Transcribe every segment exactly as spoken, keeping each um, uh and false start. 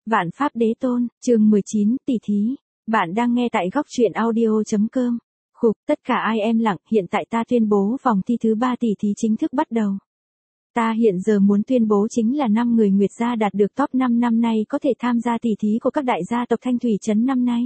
Vạn Pháp Đế Tôn, chương mười chín, tỷ thí. Bạn đang nghe tại góc truyện audio chấm com. Khục, tất cả ai em lặng, hiện tại ta tuyên bố vòng thi thứ ba tỷ thí chính thức bắt đầu. Ta hiện giờ muốn tuyên bố chính là năm người Nguyệt gia đạt được top năm năm nay có thể tham gia tỷ thí của các đại gia tộc Thanh Thủy Trấn năm nay.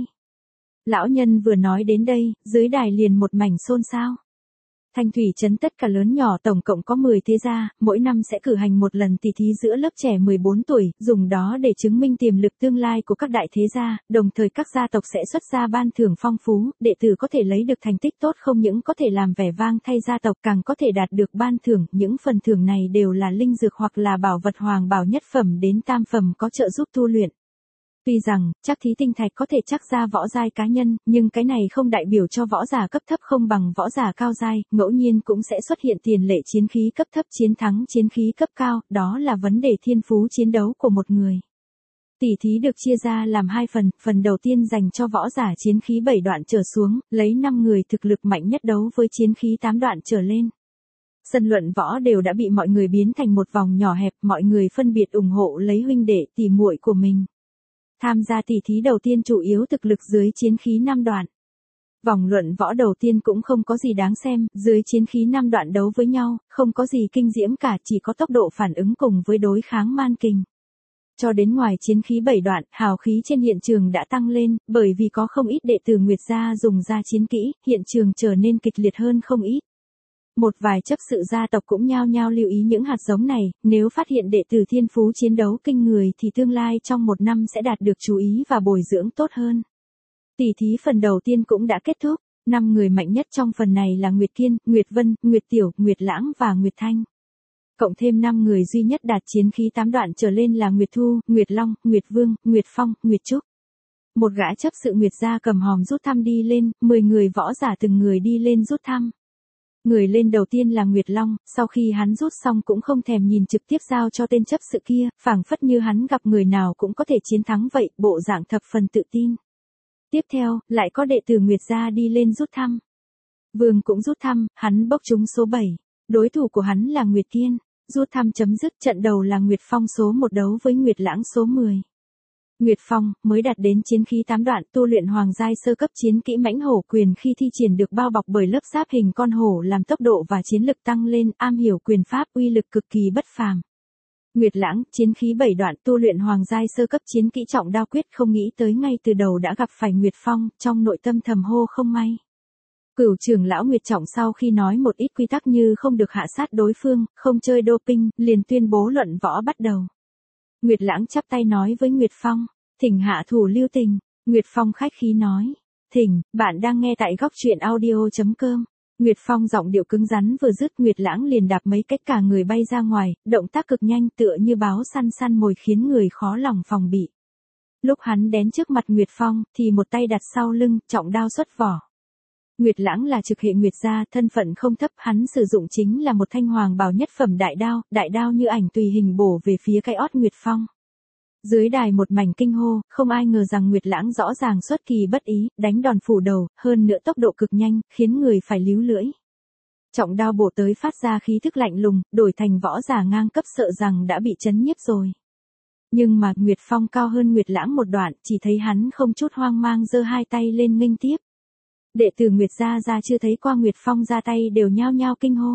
Lão nhân vừa nói đến đây, dưới đài liền một mảnh xôn xao. Thanh Thủy Trấn tất cả lớn nhỏ tổng cộng có mười thế gia, mỗi năm sẽ cử hành một lần tỷ thí giữa lớp trẻ mười bốn tuổi, dùng đó để chứng minh tiềm lực tương lai của các đại thế gia, đồng thời các gia tộc sẽ xuất ra ban thưởng phong phú, đệ tử có thể lấy được thành tích tốt không những có thể làm vẻ vang thay gia tộc càng có thể đạt được ban thưởng, những phần thưởng này đều là linh dược hoặc là bảo vật hoàng bảo nhất phẩm đến tam phẩm có trợ giúp tu luyện. Tuy rằng, chắc thí tinh thạch có thể chắc ra võ giai cá nhân, nhưng cái này không đại biểu cho võ giả cấp thấp không bằng võ giả cao giai, ngẫu nhiên cũng sẽ xuất hiện tiền lệ chiến khí cấp thấp chiến thắng chiến khí cấp cao, đó là vấn đề thiên phú chiến đấu của một người. Tỷ thí được chia ra làm hai phần, phần đầu tiên dành cho võ giả chiến khí bảy đoạn trở xuống, lấy năm người thực lực mạnh nhất đấu với chiến khí tám đoạn trở lên. Sân luận võ đều đã bị mọi người biến thành một vòng nhỏ hẹp, mọi người phân biệt ủng hộ lấy huynh đệ tỷ muội của mình. Tham gia tỷ thí đầu tiên chủ yếu thực lực dưới chiến khí năm đoạn. Vòng luận võ đầu tiên cũng không có gì đáng xem, dưới chiến khí năm đoạn đấu với nhau, không có gì kinh diễm cả, chỉ có tốc độ phản ứng cùng với đối kháng man kình. Cho đến ngoài chiến khí bảy đoạn, hào khí trên hiện trường đã tăng lên, bởi vì có không ít đệ tử Nguyệt gia dùng ra chiến kỹ, hiện trường trở nên kịch liệt hơn không ít. Một vài chấp sự gia tộc cũng nhao nhao lưu ý những hạt giống này, nếu phát hiện đệ tử thiên phú chiến đấu kinh người thì tương lai trong một năm sẽ đạt được chú ý và bồi dưỡng tốt hơn. Tỷ thí phần đầu tiên cũng đã kết thúc, năm người mạnh nhất trong phần này là Nguyệt Kiên, Nguyệt Vân, Nguyệt Tiểu, Nguyệt Lãng và Nguyệt Thanh. Cộng thêm năm người duy nhất đạt chiến khí tám đoạn trở lên là Nguyệt Thu, Nguyệt Long, Nguyệt Vương, Nguyệt Phong, Nguyệt Trúc. Một gã chấp sự Nguyệt gia cầm hòm rút thăm đi lên, mười người võ giả từng người đi lên rút thăm. Người lên đầu tiên là Nguyệt Long, sau khi hắn rút xong cũng không thèm nhìn trực tiếp giao cho tên chấp sự kia, phảng phất như hắn gặp người nào cũng có thể chiến thắng vậy, bộ dạng thập phần tự tin. Tiếp theo, lại có đệ tử Nguyệt gia đi lên rút thăm. Vương cũng rút thăm, hắn bốc trúng số bảy, đối thủ của hắn là Nguyệt Kiên, rút thăm chấm dứt, trận đầu là Nguyệt Phong số một đấu với Nguyệt Lãng số mười. Nguyệt Phong, mới đạt đến chiến khí tám đoạn, tu luyện hoàng giai sơ cấp chiến kỹ mãnh hổ quyền khi thi triển được bao bọc bởi lớp giáp hình con hổ làm tốc độ và chiến lực tăng lên, am hiểu quyền pháp uy lực cực kỳ bất phàm. Nguyệt Lãng, chiến khí bảy đoạn, tu luyện hoàng giai sơ cấp chiến kỹ trọng đao quyết không nghĩ tới ngay từ đầu đã gặp phải Nguyệt Phong, trong nội tâm thầm hô không may. Cửu trưởng lão Nguyệt Trọng sau khi nói một ít quy tắc như không được hạ sát đối phương, không chơi doping, liền tuyên bố luận võ bắt đầu. Nguyệt Lãng chắp tay nói với Nguyệt Phong, thỉnh hạ thủ lưu tình. Nguyệt Phong khách khí nói, thỉnh, bạn đang nghe tại góc truyện audio chấm com. Nguyệt Phong giọng điệu cứng rắn vừa dứt, Nguyệt Lãng liền đạp mấy cách cả người bay ra ngoài, động tác cực nhanh tựa như báo săn săn mồi khiến người khó lòng phòng bị. Lúc hắn đến trước mặt Nguyệt Phong, thì một tay đặt sau lưng, trọng đao xuất vỏ. Nguyệt Lãng là trực hệ Nguyệt gia, thân phận không thấp, hắn sử dụng chính là một thanh hoàng bào nhất phẩm đại đao, đại đao như ảnh tùy hình bổ về phía cái ót Nguyệt Phong. Dưới đài một mảnh kinh hô, không ai ngờ rằng Nguyệt Lãng rõ ràng xuất kỳ bất ý, đánh đòn phủ đầu, hơn nữa tốc độ cực nhanh, khiến người phải líu lưỡi. Trọng đao bổ tới phát ra khí thức lạnh lùng, đổi thành võ giả ngang cấp sợ rằng đã bị chấn nhiếp rồi. Nhưng mà Nguyệt Phong cao hơn Nguyệt Lãng một đoạn, chỉ thấy hắn không chút hoang mang giơ hai tay lên nghênh tiếp. Đệ tử Nguyệt gia ra chưa thấy qua Nguyệt Phong ra tay đều nhao nhao kinh hô.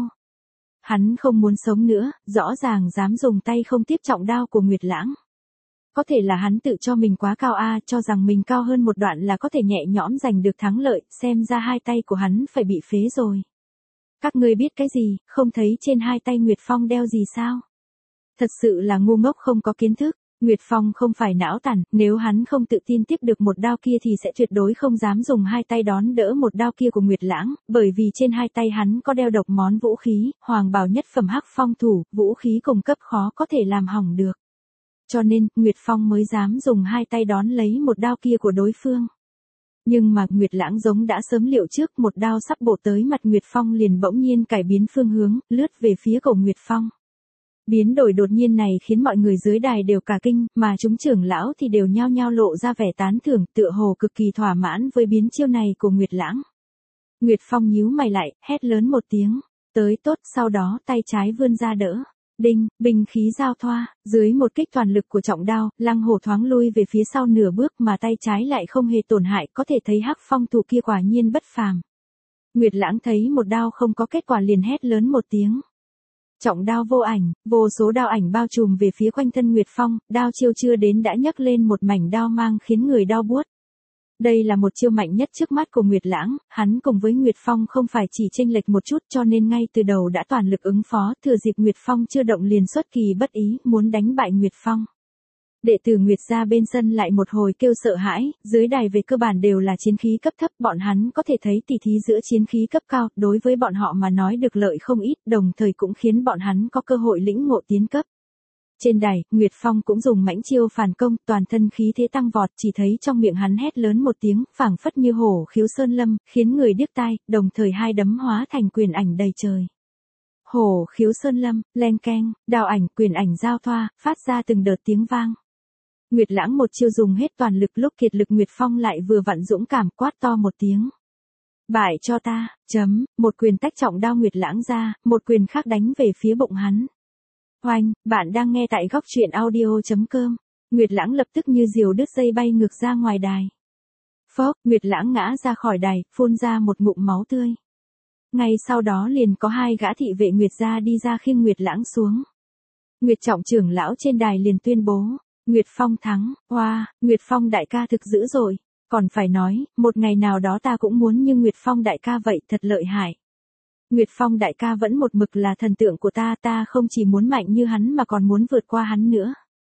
Hắn không muốn sống nữa, rõ ràng dám dùng tay không tiếp trọng đao của Nguyệt Lãng. Có thể là hắn tự cho mình quá cao a, cho rằng mình cao hơn một đoạn là có thể nhẹ nhõm giành được thắng lợi, xem ra hai tay của hắn phải bị phế rồi. Các ngươi biết cái gì, không thấy trên hai tay Nguyệt Phong đeo gì sao? Thật sự là ngu ngốc không có kiến thức. Nguyệt Phong không phải não tàn, nếu hắn không tự tin tiếp được một đao kia thì sẽ tuyệt đối không dám dùng hai tay đón đỡ một đao kia của Nguyệt Lãng, bởi vì trên hai tay hắn có đeo độc món vũ khí, hoàng bào nhất phẩm hắc phong thủ, vũ khí cùng cấp khó có thể làm hỏng được. Cho nên, Nguyệt Phong mới dám dùng hai tay đón lấy một đao kia của đối phương. Nhưng mà Nguyệt Lãng giống đã sớm liệu trước, một đao sắp bổ tới mặt Nguyệt Phong liền bỗng nhiên cải biến phương hướng, lướt về phía cổ Nguyệt Phong. Biến đổi đột nhiên này khiến mọi người dưới đài đều cả kinh, mà chúng trưởng lão thì đều nhao nhao lộ ra vẻ tán thưởng, tựa hồ cực kỳ thỏa mãn với biến chiêu này của Nguyệt Lãng. Nguyệt Phong nhíu mày lại, hét lớn một tiếng, tới tốt, sau đó tay trái vươn ra đỡ. Đinh, binh khí giao thoa, dưới một kích toàn lực của trọng đao, Lăng Hổ thoáng lui về phía sau nửa bước mà tay trái lại không hề tổn hại, có thể thấy Hắc Phong thủ kia quả nhiên bất phàm. Nguyệt Lãng thấy một đao không có kết quả liền hét lớn một tiếng. Trọng đao vô ảnh, vô số đao ảnh bao trùm về phía quanh thân Nguyệt Phong, đao chiêu chưa đến đã nhấc lên một mảnh đao mang khiến người đau buốt. Đây là một chiêu mạnh nhất trước mắt của Nguyệt Lãng, hắn cùng với Nguyệt Phong không phải chỉ chênh lệch một chút cho nên ngay từ đầu đã toàn lực ứng phó, thừa dịp Nguyệt Phong chưa động liền xuất kỳ bất ý, muốn đánh bại Nguyệt Phong. Đệ tử Nguyệt gia bên sân lại một hồi kêu sợ hãi, dưới đài về cơ bản đều là chiến khí cấp thấp, bọn hắn có thể thấy tỉ thí giữa chiến khí cấp cao, đối với bọn họ mà nói được lợi không ít, đồng thời cũng khiến bọn hắn có cơ hội lĩnh ngộ tiến cấp. Trên đài, Nguyệt Phong cũng dùng mãnh chiêu phản công, toàn thân khí thế tăng vọt, chỉ thấy trong miệng hắn hét lớn một tiếng, phảng phất như hổ khiếu sơn lâm, khiến người điếc tai, đồng thời hai đấm hóa thành quyền ảnh đầy trời. Hổ khiếu sơn lâm, len keng, đao ảnh, quyền ảnh giao thoa, phát ra từng đợt tiếng vang. Nguyệt Lãng một chiêu dùng hết toàn lực, lúc kiệt lực Nguyệt Phong lại vừa vặn dũng cảm quát to một tiếng. Bại cho ta, chấm, một quyền tách trọng đao Nguyệt Lãng ra, một quyền khác đánh về phía bụng hắn. Oanh, bạn đang nghe tại góc truyện audio chấm com. Nguyệt Lãng lập tức như diều đứt dây bay ngược ra ngoài đài. Phốc, Nguyệt Lãng ngã ra khỏi đài, phun ra một ngụm máu tươi. Ngay sau đó liền có hai gã thị vệ Nguyệt gia đi ra khiêng Nguyệt Lãng xuống. Nguyệt trọng trưởng lão trên đài liền tuyên bố, Nguyệt Phong thắng, oa, wow, Nguyệt Phong đại ca thực dữ rồi, còn phải nói, một ngày nào đó ta cũng muốn như Nguyệt Phong đại ca vậy, thật lợi hại. Nguyệt Phong đại ca vẫn một mực là thần tượng của ta, ta không chỉ muốn mạnh như hắn mà còn muốn vượt qua hắn nữa.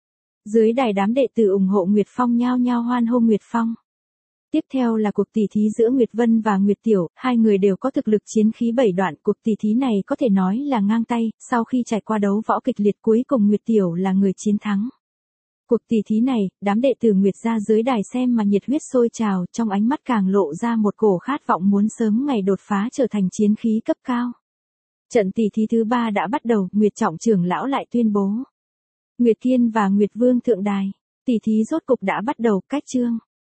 Dưới đài đám đệ tử ủng hộ Nguyệt Phong nhao nhao hoan hô Nguyệt Phong. Tiếp theo là cuộc tỷ thí giữa Nguyệt Vân và Nguyệt Tiểu, hai người đều có thực lực chiến khí bảy đoạn, cuộc tỷ thí này có thể nói là ngang tay, sau khi trải qua đấu võ kịch liệt cuối cùng Nguyệt Tiểu là người chiến thắng. Cuộc tỷ thí này, đám đệ tử Nguyệt gia dưới đài xem mà nhiệt huyết sôi trào, trong ánh mắt càng lộ ra một cổ khát vọng muốn sớm ngày đột phá trở thành chiến khí cấp cao. Trận tỷ thí thứ ba đã bắt đầu, Nguyệt trọng trưởng lão lại tuyên bố. Nguyệt Thiên và Nguyệt Vương thượng đài, tỷ thí rốt cục đã bắt đầu, cách chương.